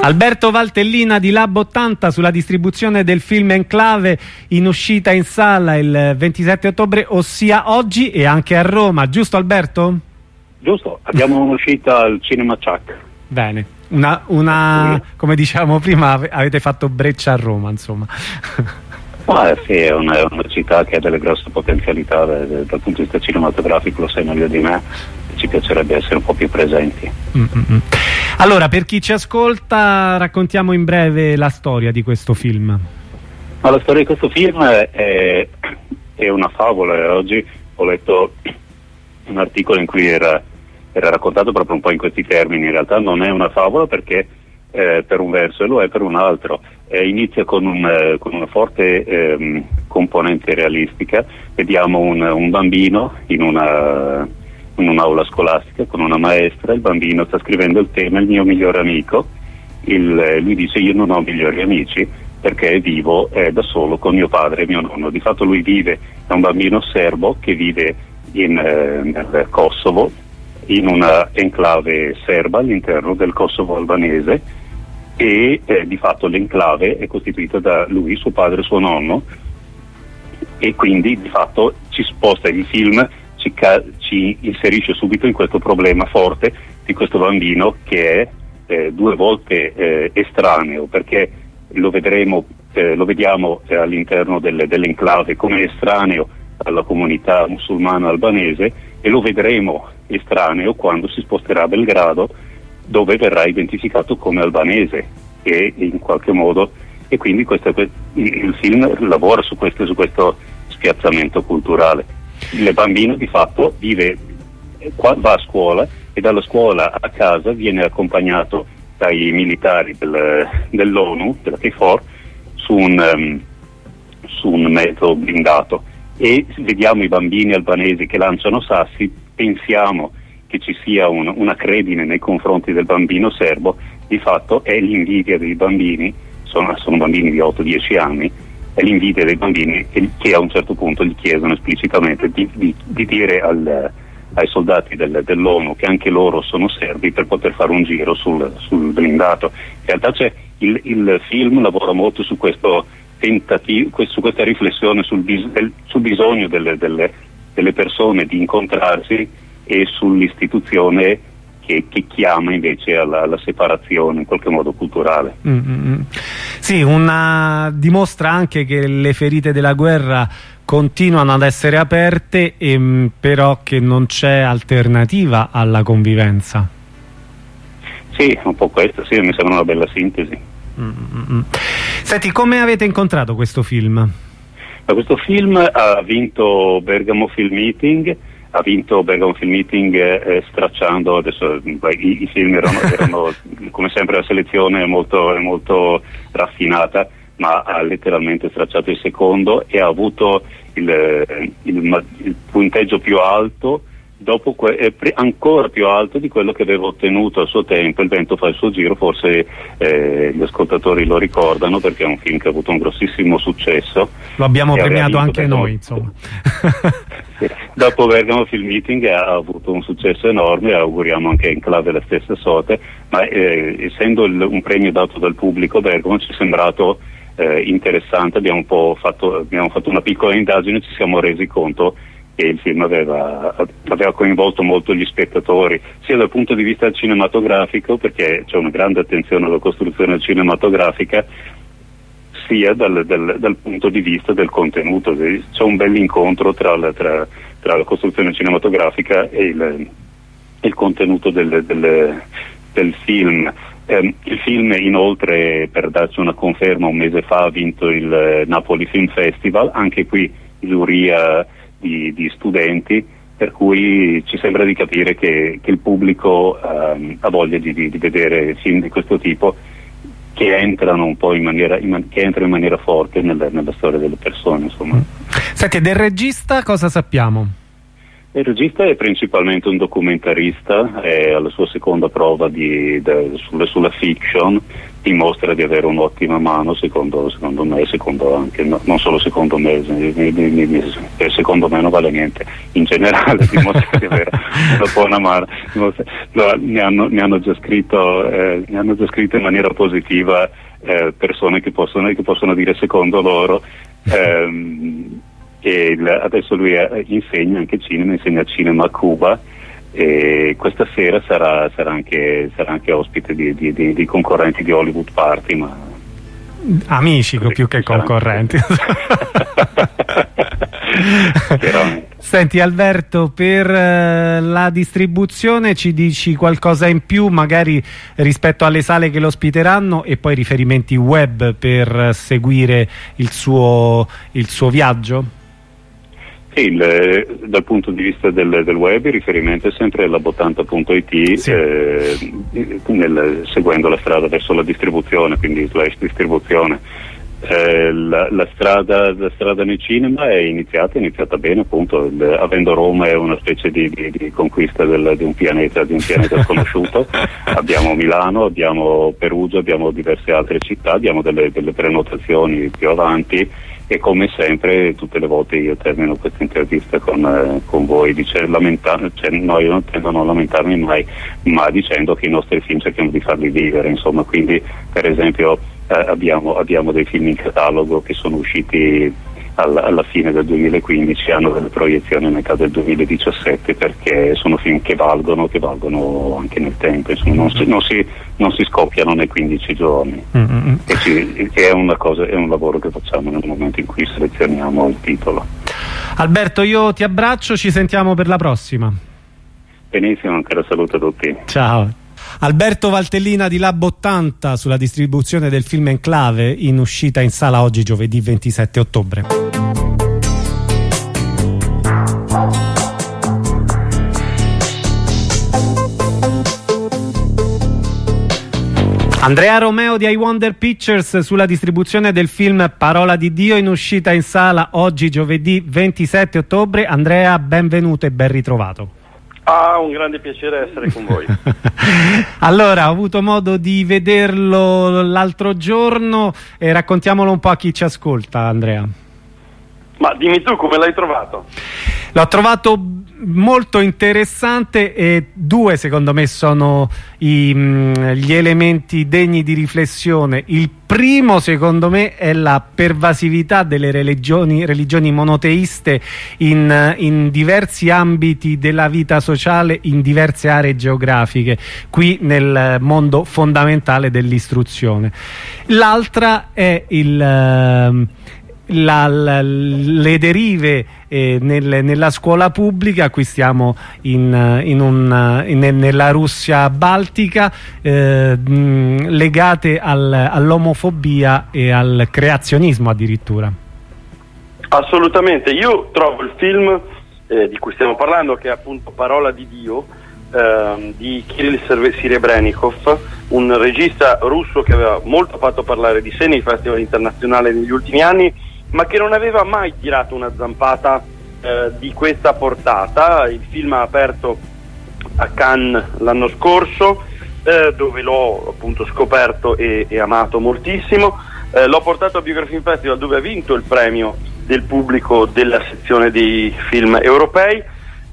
Alberto Valtellina di Lab ottanta sulla distribuzione del film Enclave, in uscita in sala il ventisette ottobre, ossia oggi, e anche a Roma, giusto Alberto? Giusto, abbiamo un'uscita al Cinema Chuck. Bene, una, una come diciamo prima, avete fatto breccia a Roma, insomma. Ma sì, è una, è una città che ha delle grosse potenzialità dal, dal punto di vista cinematografico, lo sai meglio di me, ci piacerebbe essere un po' più presenti. Mm-mm. Allora, per chi ci ascolta, raccontiamo in breve la storia di questo film. Ma la storia di questo film è, è una favola. Oggi ho letto un articolo in cui era, era raccontato proprio un po' in questi termini. In realtà non è una favola perché eh, per un verso e lo è per un altro. Eh, inizia con, un, eh, con una forte eh, componente realistica. Vediamo un, un bambino in una, in un'aula scolastica con una maestra. Il bambino sta scrivendo il tema Il mio migliore amico. Il, eh, lui dice: io non ho migliori amici perché vivo eh, da solo con mio padre e mio nonno. Di fatto lui vive, è un bambino serbo che vive in, eh, nel Kosovo, in una enclave serba all'interno del Kosovo albanese, e eh, di fatto l'enclave è costituita da lui, suo padre e suo nonno, e quindi di fatto ci sposta il film, ci, ci inserisce subito in questo problema forte di questo bambino che è eh, due volte eh, estraneo, perché lo vedremo, eh, lo vediamo eh, all'interno del, dell'enclave come estraneo alla comunità musulmana albanese, e lo vedremo estraneo quando si sposterà a Belgrado, dove verrà identificato come albanese, e in qualche modo, e quindi questo, il film lavora su questo, su questo spiazzamento culturale. Il bambino di fatto vive, va a scuola, e dalla scuola a casa viene accompagnato dai militari del, dell'ONU, della K four, su un, um, su un mezzo blindato, e vediamo i bambini albanesi che lanciano sassi. Pensiamo che ci sia un, una credine nei confronti del bambino serbo. Di fatto è l'invidia dei bambini, sono, sono bambini di otto dieci anni, è l'invidia dei bambini che, che a un certo punto gli chiedono esplicitamente di, di, di dire al, ai soldati del, dell'ONU che anche loro sono serbi per poter fare un giro sul, sul blindato. In realtà c'è, il, il film lavora molto su questo tentativo, su questa riflessione sul, bis, del, sul bisogno delle, delle, delle persone di incontrarsi, e sull'istituzione che, che chiama invece alla, alla separazione in qualche modo culturale. Mm-hmm. Sì, una, dimostra anche che le ferite della guerra continuano ad essere aperte, e, però che non c'è alternativa alla convivenza. Sì, un po' questo, sì, mi sembra una bella sintesi. Mm-hmm. Senti, come avete incontrato questo film? Ma questo film ha vinto Bergamo Film Meeting, ha vinto Bergamo Film Meeting eh, stracciando, adesso beh, i, i film erano, erano come sempre la selezione è molto, è molto raffinata, ma ha letteralmente stracciato il secondo e ha avuto il, il, il punteggio più alto, dopo que- eh, pre- ancora più alto di quello che aveva ottenuto a suo tempo Il vento fa il suo giro. Forse eh, gli ascoltatori lo ricordano perché è un film che ha avuto un grossissimo successo. Lo abbiamo premiato anche Bergamo, noi, insomma. Sì. Dopo Bergamo Film Meeting ha avuto un successo enorme, auguriamo anche in Enclave la stessa sorte, ma eh, essendo il, un premio dato dal pubblico, Bergamo ci è sembrato eh, interessante. Abbiamo un po' fatto, abbiamo fatto una piccola indagine e ci siamo resi conto che il film aveva, aveva coinvolto molto gli spettatori, sia dal punto di vista cinematografico, perché c'è una grande attenzione alla costruzione cinematografica, sia dal, dal, dal punto di vista del contenuto. C'è un bel incontro tra la, tra, tra la costruzione cinematografica e il, il contenuto del, del, del film. Eh, il film inoltre, per darci una conferma, un mese fa ha vinto il Napoli Film Festival, anche qui giuria di, di studenti, per cui ci sembra di capire che, che il pubblico ehm, ha voglia di, di, di vedere film di questo tipo, che entrano un po' in maniera, in, che entrano in maniera forte nella, nella storia delle persone, insomma. Senti, del regista cosa sappiamo? Il regista è principalmente un documentarista, è alla sua seconda prova di, de, sulla, sulla fiction, dimostra di avere un'ottima mano, secondo, secondo me, secondo anche, no, non solo secondo me, secondo me non vale niente, in generale dimostra di avere una buona mano. Dimostra, no, mi, hanno, mi hanno già scritto eh, mi hanno già scritto in maniera positiva eh, persone che possono, che possono dire secondo loro. ehm, e il, adesso lui eh, insegna anche cinema, insegna cinema a Cuba, e questa sera sarà, sarà, anche, sarà anche ospite di, di, di, di concorrenti di Hollywood Party, ma amici più che concorrenti. Senti Alberto, per eh, la distribuzione ci dici qualcosa in più magari rispetto alle sale che lo ospiteranno, e poi riferimenti web per seguire il suo, il suo viaggio? Sì, il, dal punto di vista del, del web il riferimento è sempre alla bottanta punto it, sì. eh, nel, seguendo la strada verso la distribuzione, quindi slash distribuzione. Eh, la, la, strada, la strada nel cinema è iniziata, è iniziata bene, appunto, il, avendo Roma è una specie di, di, di conquista del, di un pianeta, di un pianeta sconosciuto. Abbiamo Milano, abbiamo Perugia, abbiamo diverse altre città, abbiamo delle, delle prenotazioni più avanti, e come sempre tutte le volte io termino questa intervista con, eh, con voi dice, lamenta- cioè, no, io non tendo a non lamentarmi mai, ma dicendo che i nostri film cerchiamo di farli vivere, insomma. Quindi per esempio eh, abbiamo, abbiamo dei film in catalogo che sono usciti alla, alla fine del duemilaquindici, hanno delle proiezioni a metà del duemiladiciassette, perché sono film che valgono, che valgono anche nel tempo, insomma, non, si, non, si, non si scoppiano nei quindici giorni. Mm-hmm. E ci, che è una cosa, è un lavoro che facciamo nel momento in cui selezioniamo il titolo. Alberto, io ti abbraccio, ci sentiamo per la prossima. Benissimo, ancora saluto a tutti. Ciao. Alberto Valtellina di Lab ottanta sulla distribuzione del film Enclave, in uscita in sala oggi giovedì ventisette ottobre. Andrea Romeo di I Wonder Pictures sulla distribuzione del film Parola di Dio, in uscita in sala oggi giovedì ventisette ottobre. Andrea, benvenuto e ben ritrovato. Ah, un grande piacere essere con voi. Allora, ho avuto modo di vederlo l'altro giorno, e raccontiamolo un po' a chi ci ascolta, Andrea. Ma dimmi tu, come l'hai trovato? L'ho trovato molto interessante, e due secondo me sono i, mh, gli elementi degni di riflessione. Il primo secondo me è la pervasività delle religioni, religioni monoteiste in, in diversi ambiti della vita sociale, in diverse aree geografiche, qui nel mondo fondamentale dell'istruzione. L'altra è il... La, la, le derive eh, nel, nella scuola pubblica. Qui stiamo in, in un, in, nella Russia baltica, eh, mh, legate al, all'omofobia e al creazionismo addirittura. Assolutamente, io trovo il film eh, di cui stiamo parlando, che è appunto Parola di Dio, eh, di Kirill Serebrennikov, un regista russo che aveva molto fatto parlare di sé nei festival internazionali negli ultimi anni, ma che non aveva mai tirato una zampata eh, di questa portata. Il film ha aperto a Cannes l'anno scorso, eh, dove l'ho appunto scoperto e, e amato moltissimo. Eh, l'ho portato a Biography Festival, dove ha vinto il premio del pubblico della sezione dei film europei,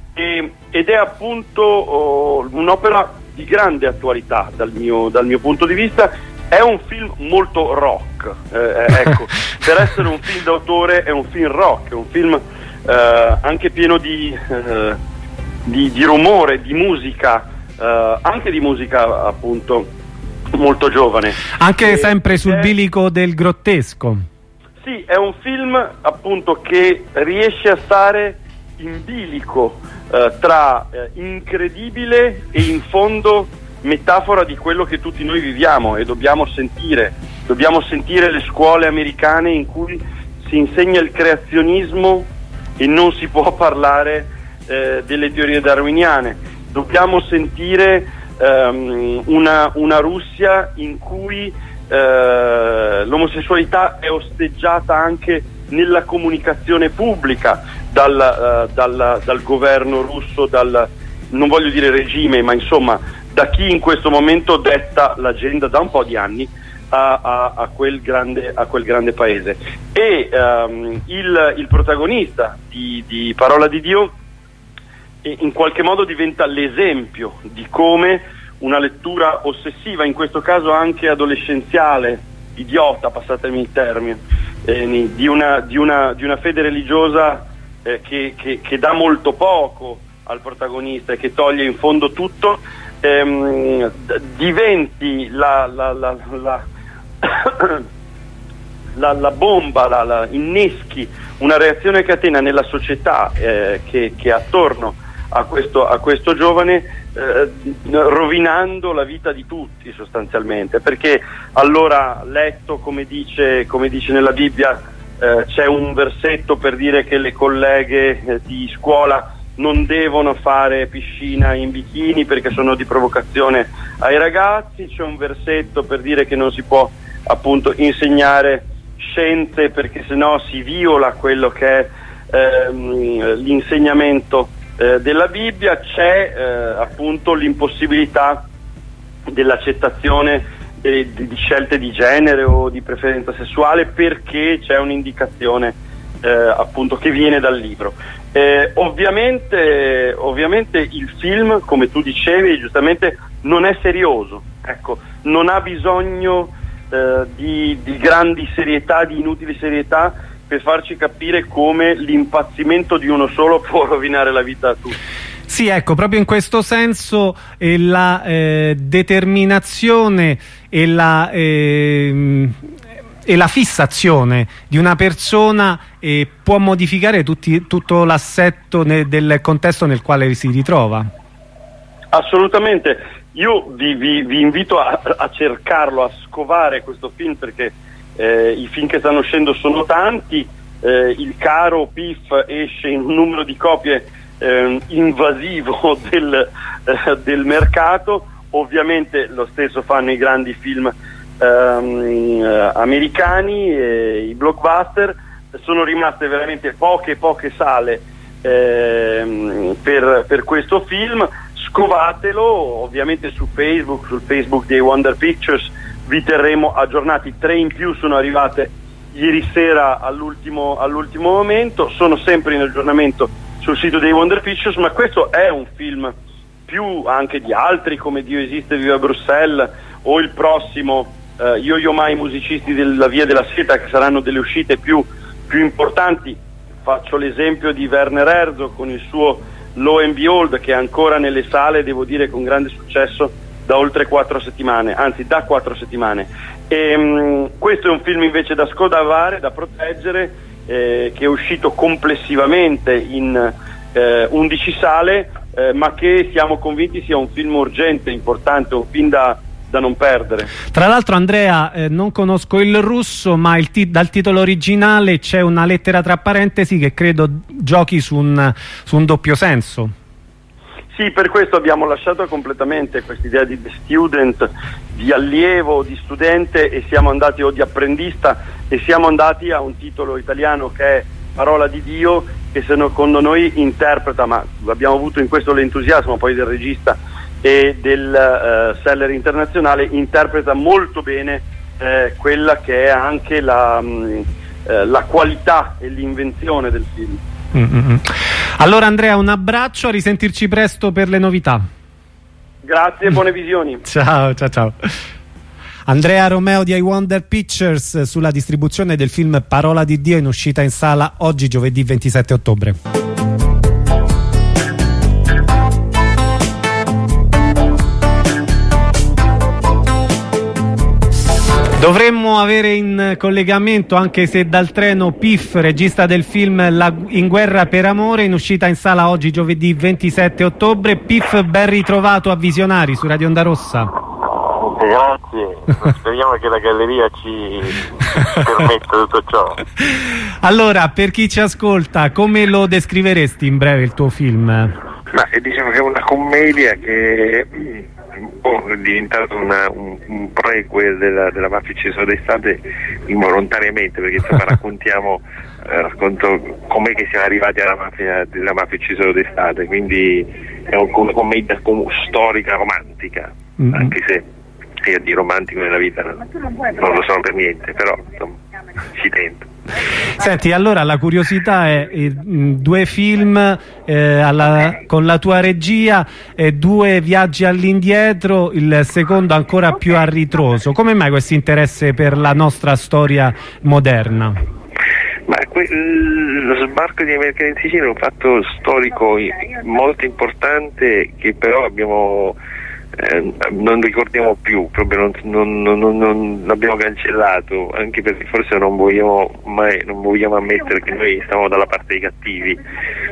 e, ed è appunto oh, un'opera di grande attualità dal mio, dal mio punto di vista. È un film molto rock, eh, ecco, per essere un film d'autore è un film rock, è un film eh, anche pieno di, eh, di, di rumore, di musica, eh, anche di musica appunto molto giovane. Anche e, sempre sul è, bilico del grottesco. Sì, è un film appunto che riesce a stare in bilico eh, tra eh, incredibile e in fondo metafora di quello che tutti noi viviamo e dobbiamo sentire. Dobbiamo sentire le scuole americane in cui si insegna il creazionismo e non si può parlare eh, delle teorie darwiniane. Dobbiamo sentire ehm, una, una Russia in cui eh, l'omosessualità è osteggiata anche nella comunicazione pubblica dal, uh, dal, dal governo russo, dal, non voglio dire regime, ma insomma da chi in questo momento detta l'agenda da un po' di anni a, a, a, quel, grande, a quel grande paese. E um, il, il protagonista di, di Parola di Dio in qualche modo diventa l'esempio di come una lettura ossessiva, in questo caso anche adolescenziale, idiota, passatemi il termine, eh, di, una, di, una, di una fede religiosa eh, che, che, che dà molto poco al protagonista e che toglie in fondo tutto, ehm, diventi la, la, la, la, la, la bomba, la, la, inneschi una reazione a catena nella società eh, che, che è attorno a questo, a questo giovane, eh, rovinando la vita di tutti sostanzialmente, perché allora letto, come dice, come dice nella Bibbia, eh, c'è un versetto per dire che le colleghe eh, di scuola non devono fare piscina in bikini perché sono di provocazione ai ragazzi, c'è un versetto per dire che non si può appunto insegnare scienze perché sennò si viola quello che è ehm, l'insegnamento eh, della Bibbia, c'è eh, appunto l'impossibilità dell'accettazione di, di scelte di genere o di preferenza sessuale perché c'è un'indicazione eh, appunto che viene dal libro. Eh, ovviamente, ovviamente il film, come tu dicevi giustamente, non è serioso, ecco, non ha bisogno eh, di, di grandi serietà, di inutili serietà per farci capire come l'impazzimento di uno solo può rovinare la vita a tutti. Sì, ecco, proprio in questo senso eh, la eh, determinazione e la, eh, e la fissazione di una persona eh, può modificare tutti, tutto l'assetto del contesto nel quale si ritrova. Assolutamente, io vi, vi, vi invito a, a cercarlo, a scovare questo film, perché eh, i film che stanno uscendo sono tanti, eh, il caro Piff esce in un numero di copie eh, invasivo del, eh, del mercato, ovviamente lo stesso fanno i grandi film ehm, eh, americani, eh, i blockbuster. Sono rimaste veramente poche poche sale ehm, per, per questo film. Scovatelo ovviamente su Facebook, sul Facebook dei Wonder Pictures, vi terremo aggiornati. Tre in più sono arrivate ieri sera all'ultimo, all'ultimo momento, sono sempre in aggiornamento sul sito dei Wonder Pictures, ma questo è un film più anche di altri come Dio esiste, viva Bruxelles, o il prossimo eh, Io Io Mai, musicisti della Via della Seta, che saranno delle uscite più, più importanti. Faccio l'esempio di Werner Herzog con il suo Lo and Behold, che è ancora nelle sale, devo dire con grande successo, da oltre quattro settimane, anzi da quattro settimane. E, mh, questo è un film invece da scodavare, da proteggere, eh, che è uscito complessivamente in eh, undici sale, eh, ma che siamo convinti sia un film urgente, importante, un film da, da non perdere. Tra l'altro, Andrea, eh, non conosco il russo, ma il ti dal titolo originale c'è una lettera tra parentesi che credo giochi su un, su un doppio senso. Sì, per questo abbiamo lasciato completamente quest'idea di student, di allievo, di studente, e siamo andati, o di apprendista, e siamo andati a un titolo italiano che è Parola di Dio, che secondo noi interpreta, ma abbiamo avuto in questo l'entusiasmo poi del regista e del uh, seller internazionale, interpreta molto bene eh, quella che è anche la, mh, eh, la qualità e l'invenzione del film. Mm-hmm. Allora Andrea, un abbraccio, a risentirci presto per le novità. Grazie, buone visioni. Ciao, ciao, ciao. Andrea Romeo di I Wonder Pictures sulla distribuzione del film Parola di Dio, in uscita in sala oggi, giovedì ventisette ottobre. Dovremmo avere in collegamento, anche se dal treno, Piff, regista del film La In Guerra per Amore, in uscita in sala oggi giovedì ventisette ottobre. Piff, ben ritrovato a Visionari su Radio Onda Rossa. Grazie, speriamo che la galleria ci, ci permetta tutto ciò. Allora, per chi ci ascolta, come lo descriveresti in breve il tuo film? Ma diciamo che è una commedia che è diventato una, un, un prequel della, della Mafia Cesare d'estate involontariamente, perché insomma raccontiamo eh, racconto com'è che siamo arrivati alla mafia della Mafia Cesare d'estate, quindi è un, una commedia storica romantica, mm-hmm. anche se io di romantico nella vita non, non lo sono per niente, però insomma, ci tento. Senti, allora la curiosità è eh, due film eh, alla, con la tua regia e due viaggi all'indietro, il secondo ancora più a ritroso. Come mai questo interesse per la nostra storia moderna? Ma lo sbarco di Americani in Sicilia è un fatto storico molto importante che però abbiamo eh, non ricordiamo più, proprio non, non, non, non l'abbiamo cancellato, anche perché forse non vogliamo mai non vogliamo ammettere che noi stiamo dalla parte dei cattivi.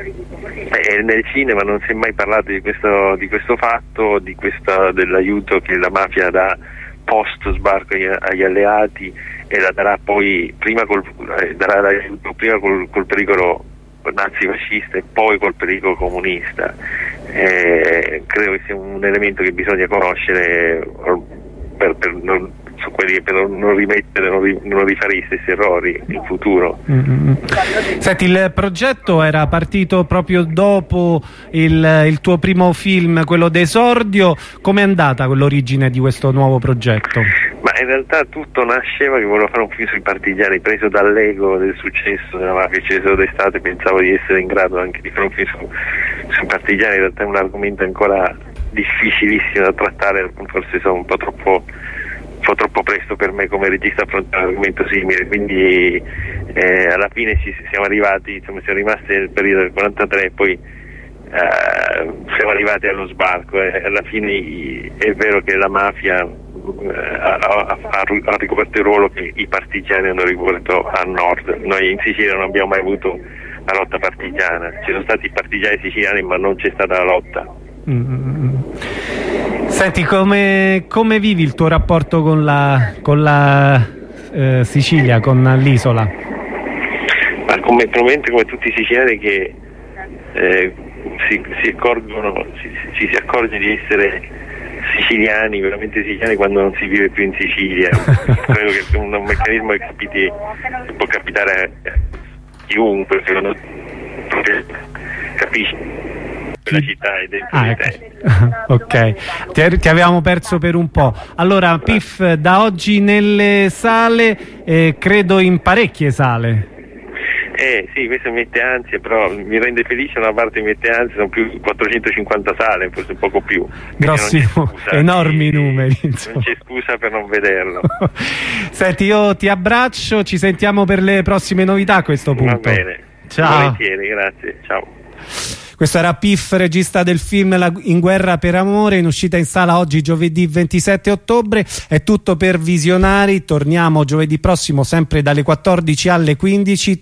E nel cinema non si è mai parlato di questo, di questo fatto, di questa, dell'aiuto che la mafia dà post sbarco agli, agli alleati, e la darà poi prima col, eh, darà l'aiuto prima col, col pericolo nazifascista e poi col pericolo comunista. Eh, credo che sia un elemento che bisogna conoscere per, per non, su quelli, per non rimettere, non, ri, non rifare gli stessi errori in futuro. Mm-hmm. Senti, il progetto era partito proprio dopo il, il tuo primo film, quello d'esordio. Com'è andata l'origine di questo nuovo progetto? Ma in realtà tutto nasceva che volevo fare un film sui partigiani, preso dall'ego del successo della mafia Ceso d'estate. Pensavo di essere in grado anche di fare un film su, sui partigiani. In realtà è un argomento ancora difficilissimo da trattare, forse sono un po' troppo un po' troppo presto per me come regista affrontare un argomento simile, quindi eh, alla fine ci siamo arrivati, insomma siamo rimasti nel periodo del quarantatré e poi eh, siamo arrivati allo sbarco, e alla fine è vero che la mafia eh, ha, ha, ha ricoperto il ruolo che i partigiani hanno ricoperto a nord. Noi in Sicilia non abbiamo mai avuto la lotta partigiana, ci sono stati i partigiani siciliani ma non c'è stata la lotta. Mm-hmm. Senti, come, come vivi il tuo rapporto con la, con la eh, Sicilia, con l'isola? Ma come, probabilmente come tutti i siciliani che eh, si, si accorgono, si, ci si accorge di essere siciliani, veramente siciliani, quando non si vive più in Sicilia. Credo che sia un, un meccanismo che, capiti, che può capitare a chiunque, secondo me, capisci la città è dentro ah, di te. Ok, ti, ti avevamo perso per un po'. Allora, P I F da oggi nelle sale, eh, credo in parecchie sale. Eh sì, questo mi mette ansia, però mi rende felice una parte, mi mette ansia, sono più quattrocentocinquanta sale, forse un poco più. Grossi, enormi numeri. Insomma. Non c'è scusa per non vederlo. Senti, io ti abbraccio, ci sentiamo per le prossime novità a questo punto. Va bene. Ciao. Volentieri, grazie, ciao. Questo era P I F, regista del film In guerra per amore, in uscita in sala oggi giovedì ventisette ottobre. È tutto per Visionari, torniamo giovedì prossimo sempre dalle quattordici alle quindici.